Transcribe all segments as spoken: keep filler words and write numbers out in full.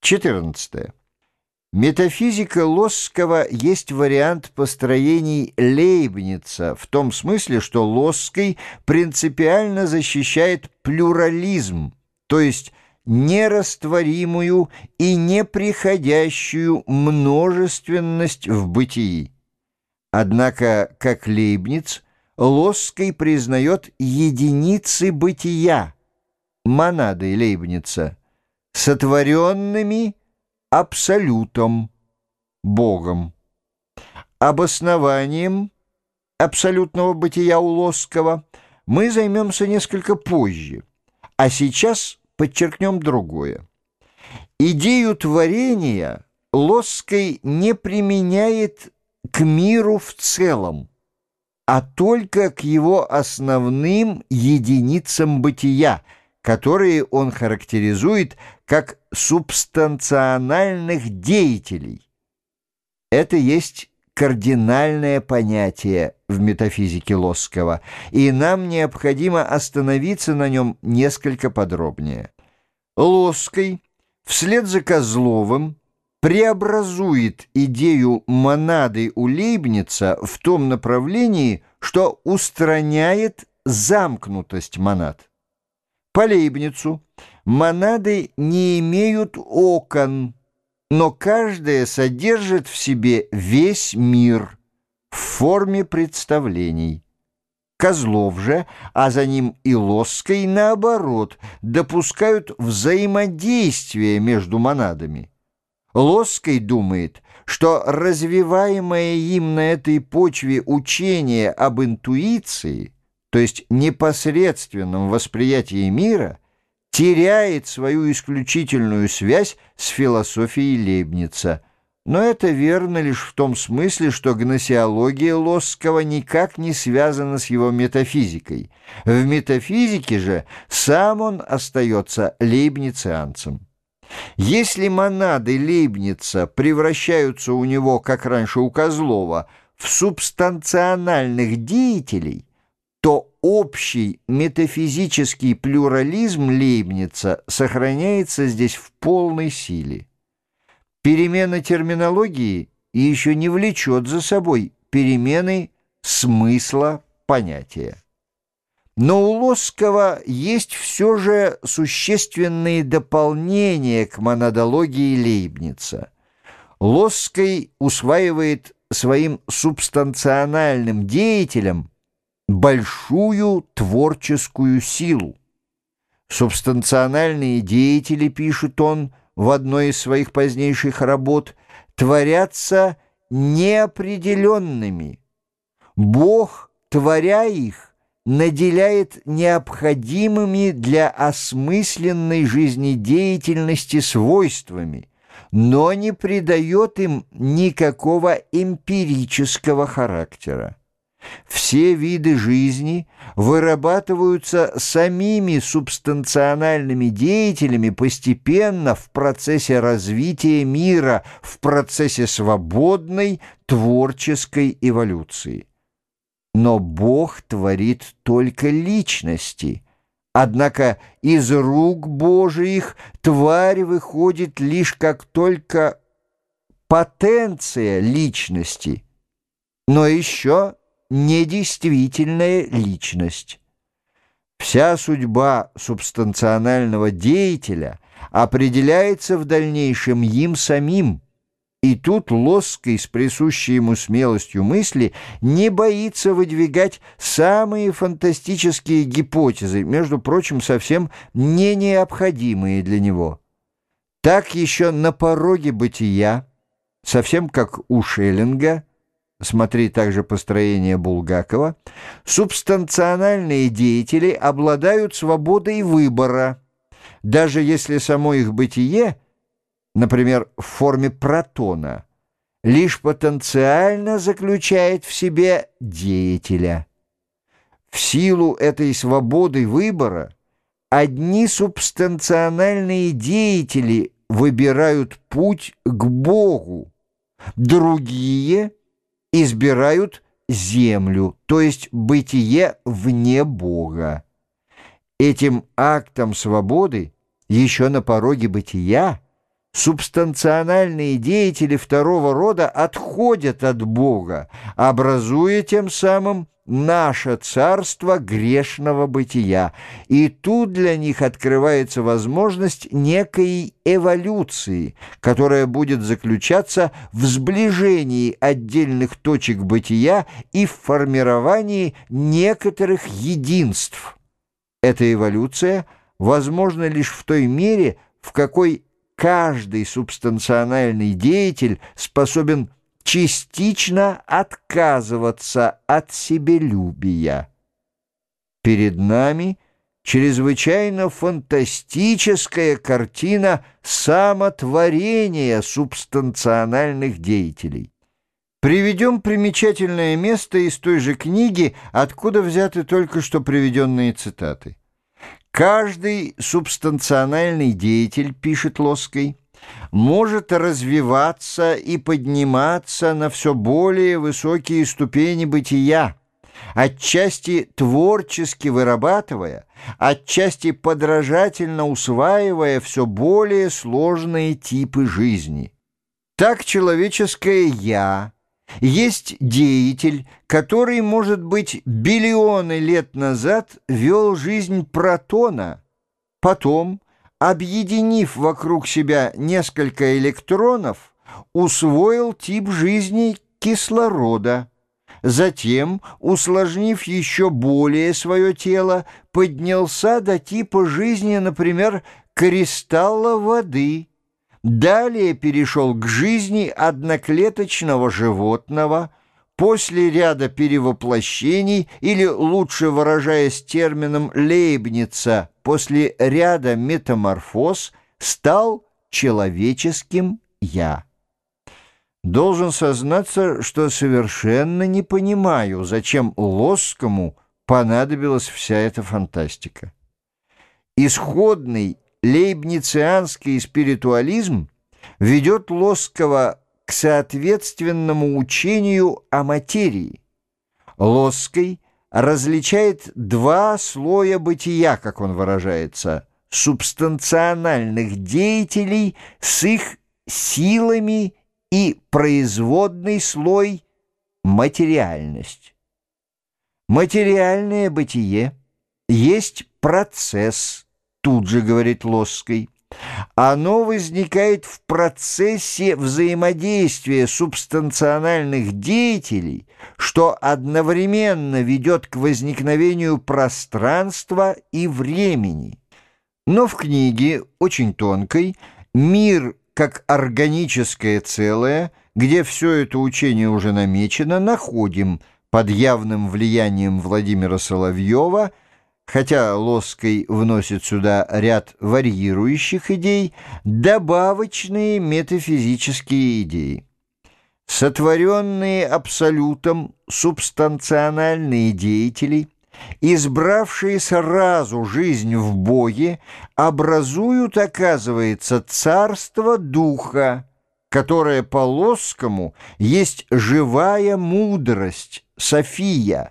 четырнадцатое. Метафизика Лосского есть вариант построений Лейбница в том смысле, что Лосский принципиально защищает плюрализм, то есть нерастворимую и неприходящую множественность в бытии. Однако, как Лейбниц, Лосский признает единицы бытия, монады Лейбница, сотворенными абсолютом, Богом. Обоснованием абсолютного бытия у Лосского мы займемся несколько позже, а сейчас подчеркнем другое. Идею творения Лосский не применяет к миру в целом, а только к его основным единицам бытия, которые он характеризует как субстанциональных деятелей. Это есть кардинальное понятие в метафизике Лосского, и нам необходимо остановиться на нем несколько подробнее. Лосский вслед за Козловым преобразует идею монады у Лейбница в том направлении, что устраняет замкнутость монад. По Лейбницу монады не имеют окон, но каждая содержит в себе весь мир в форме представлений. Козлов же, а за ним и Лосский, наоборот, допускают взаимодействие между монадами. Лосский думает, что развиваемое им на этой почве учение об интуиции, то есть непосредственном восприятии мира, теряет свою исключительную связь с философией Лейбница. Но это верно лишь в том смысле, что гносеология Лосского никак не связана с его метафизикой. В метафизике же сам он остается лейбницианцем. Если монады Лейбница превращаются у него, как раньше у Козлова, в субстанциональных деятелей, то общий метафизический плюрализм Лейбница сохраняется здесь в полной силе. Перемена терминологии еще не влечет за собой перемены смысла понятия. Но у Лосского есть все же существенные дополнения к монадологии Лейбница. Лосский усваивает своим субстанциональным деятелям большую творческую силу. Субстанциональные деятели, пишет он в одной из своих позднейших работ, творятся неопределенными. Бог, творя их, наделяет необходимыми для осмысленной жизнедеятельности свойствами, но не придает им никакого эмпирического характера. Все виды жизни вырабатываются самими субстанциональными деятелями постепенно в процессе развития мира, в процессе свободной творческой эволюции. Но Бог творит только личности, однако из рук Божиих тварь выходит лишь как только потенция личности, но еще недействительная личность. Вся судьба субстанционального деятеля определяется в дальнейшем им самим, и тут Лосский с присущей ему смелостью мысли не боится выдвигать самые фантастические гипотезы, между прочим, совсем не необходимые для него. Так еще на пороге бытия, совсем как у Шеллинга, смотри также построение Булгакова, субстанциональные деятели обладают свободой выбора, даже если само их бытие, например, в форме протона, лишь потенциально заключает в себе деятеля. В силу этой свободы выбора одни субстанциональные деятели выбирают путь к Богу, другие избирают землю, то есть бытие вне Бога. Этим актом свободы еще на пороге бытия субстанциональные деятели второго рода отходят от Бога, образуя тем самым наше царство грешного бытия. И тут для них открывается возможность некой эволюции, которая будет заключаться в сближении отдельных точек бытия и в формировании некоторых единств. Эта эволюция возможна лишь в той мере, в какой каждый субстанциональный деятель способен частично отказываться от себелюбия. Перед нами чрезвычайно фантастическая картина самотворения субстанциональных деятелей. Приведем примечательное место из той же книги, откуда взяты только что приведенные цитаты. Каждый субстанциональный деятель, пишет Лосский, может развиваться и подниматься на все более высокие ступени бытия, отчасти творчески вырабатывая, отчасти подражательно усваивая все более сложные типы жизни. Так человеческое «я» есть деятель, который, может быть, биллионы лет назад вел жизнь протона, потом, объединив вокруг себя несколько электронов, усвоил тип жизни кислорода, затем, усложнив еще более свое тело, поднялся до типа жизни, например, кристалла воды. Далее перешел к жизни одноклеточного животного, после ряда перевоплощений, или, лучше выражаясь термином Лейбница, после ряда метаморфоз, стал человеческим «я». Должен сознаться, что совершенно не понимаю, зачем Лосскому понадобилась вся эта фантастика. Исходный лейбницианский спиритуализм ведет Лосского к соответственному учению о материи. Лосский различает два слоя бытия, как он выражается, субстанциональных деятелей с их силами и производный слой – материальность. Материальное бытие есть процесс, тут же говорит Лосский. Оно возникает в процессе взаимодействия субстанциональных деятелей, что одновременно ведет к возникновению пространства и времени. Но в книге, очень тонкой, «Мир как органическое целое», где все это учение уже намечено, находим под явным влиянием Владимира Соловьева, хотя Лосский вносит сюда ряд варьирующих идей, добавочные метафизические идеи. Сотворенные абсолютом субстанциональные деятели, избравшие сразу жизнь в Боге, образуют, оказывается, царство Духа, которое по Лосскому есть живая мудрость, София.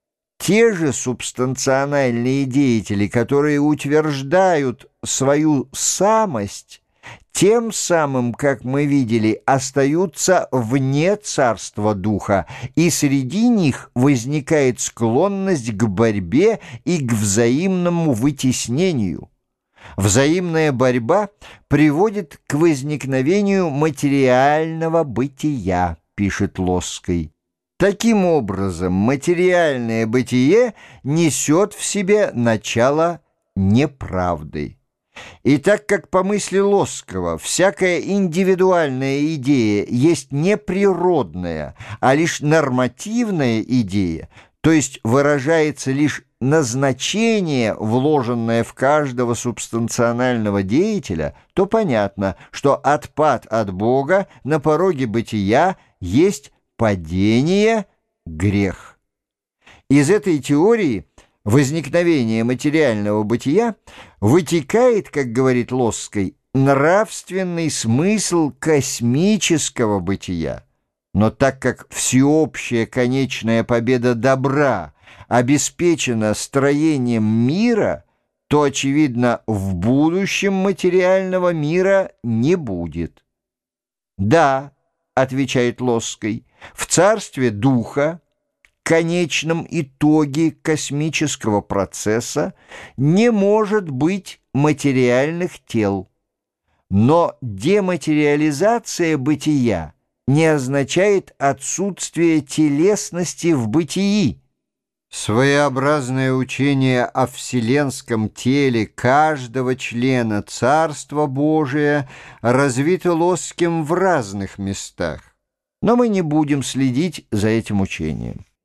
Те же субстанциональные деятели, которые утверждают свою самость, тем самым, как мы видели, остаются вне царства Духа, и среди них возникает склонность к борьбе и к взаимному вытеснению. Взаимная борьба приводит к возникновению материального бытия, пишет Лосский. Таким образом, материальное бытие несет в себе начало неправды. И так как по мысли Лосского всякая индивидуальная идея есть не природная, а лишь нормативная идея, то есть выражается лишь назначение, вложенное в каждого субстанционального деятеля, то понятно, что отпад от Бога на пороге бытия есть падение – грех. Из этой теории возникновение материального бытия вытекает, как говорит Лосский, нравственный смысл космического бытия. Но так как всеобщая конечная победа добра обеспечена строением мира, то, очевидно, в будущем материального мира не будет. «Да», — отвечает Лосский, — «в царстве духа, конечном итоге космического процесса, не может быть материальных тел. Но дематериализация бытия не означает отсутствие телесности в бытии». Своеобразное учение о вселенском теле каждого члена Царства Божия развито Лосским в разных местах, но мы не будем следить за этим учением.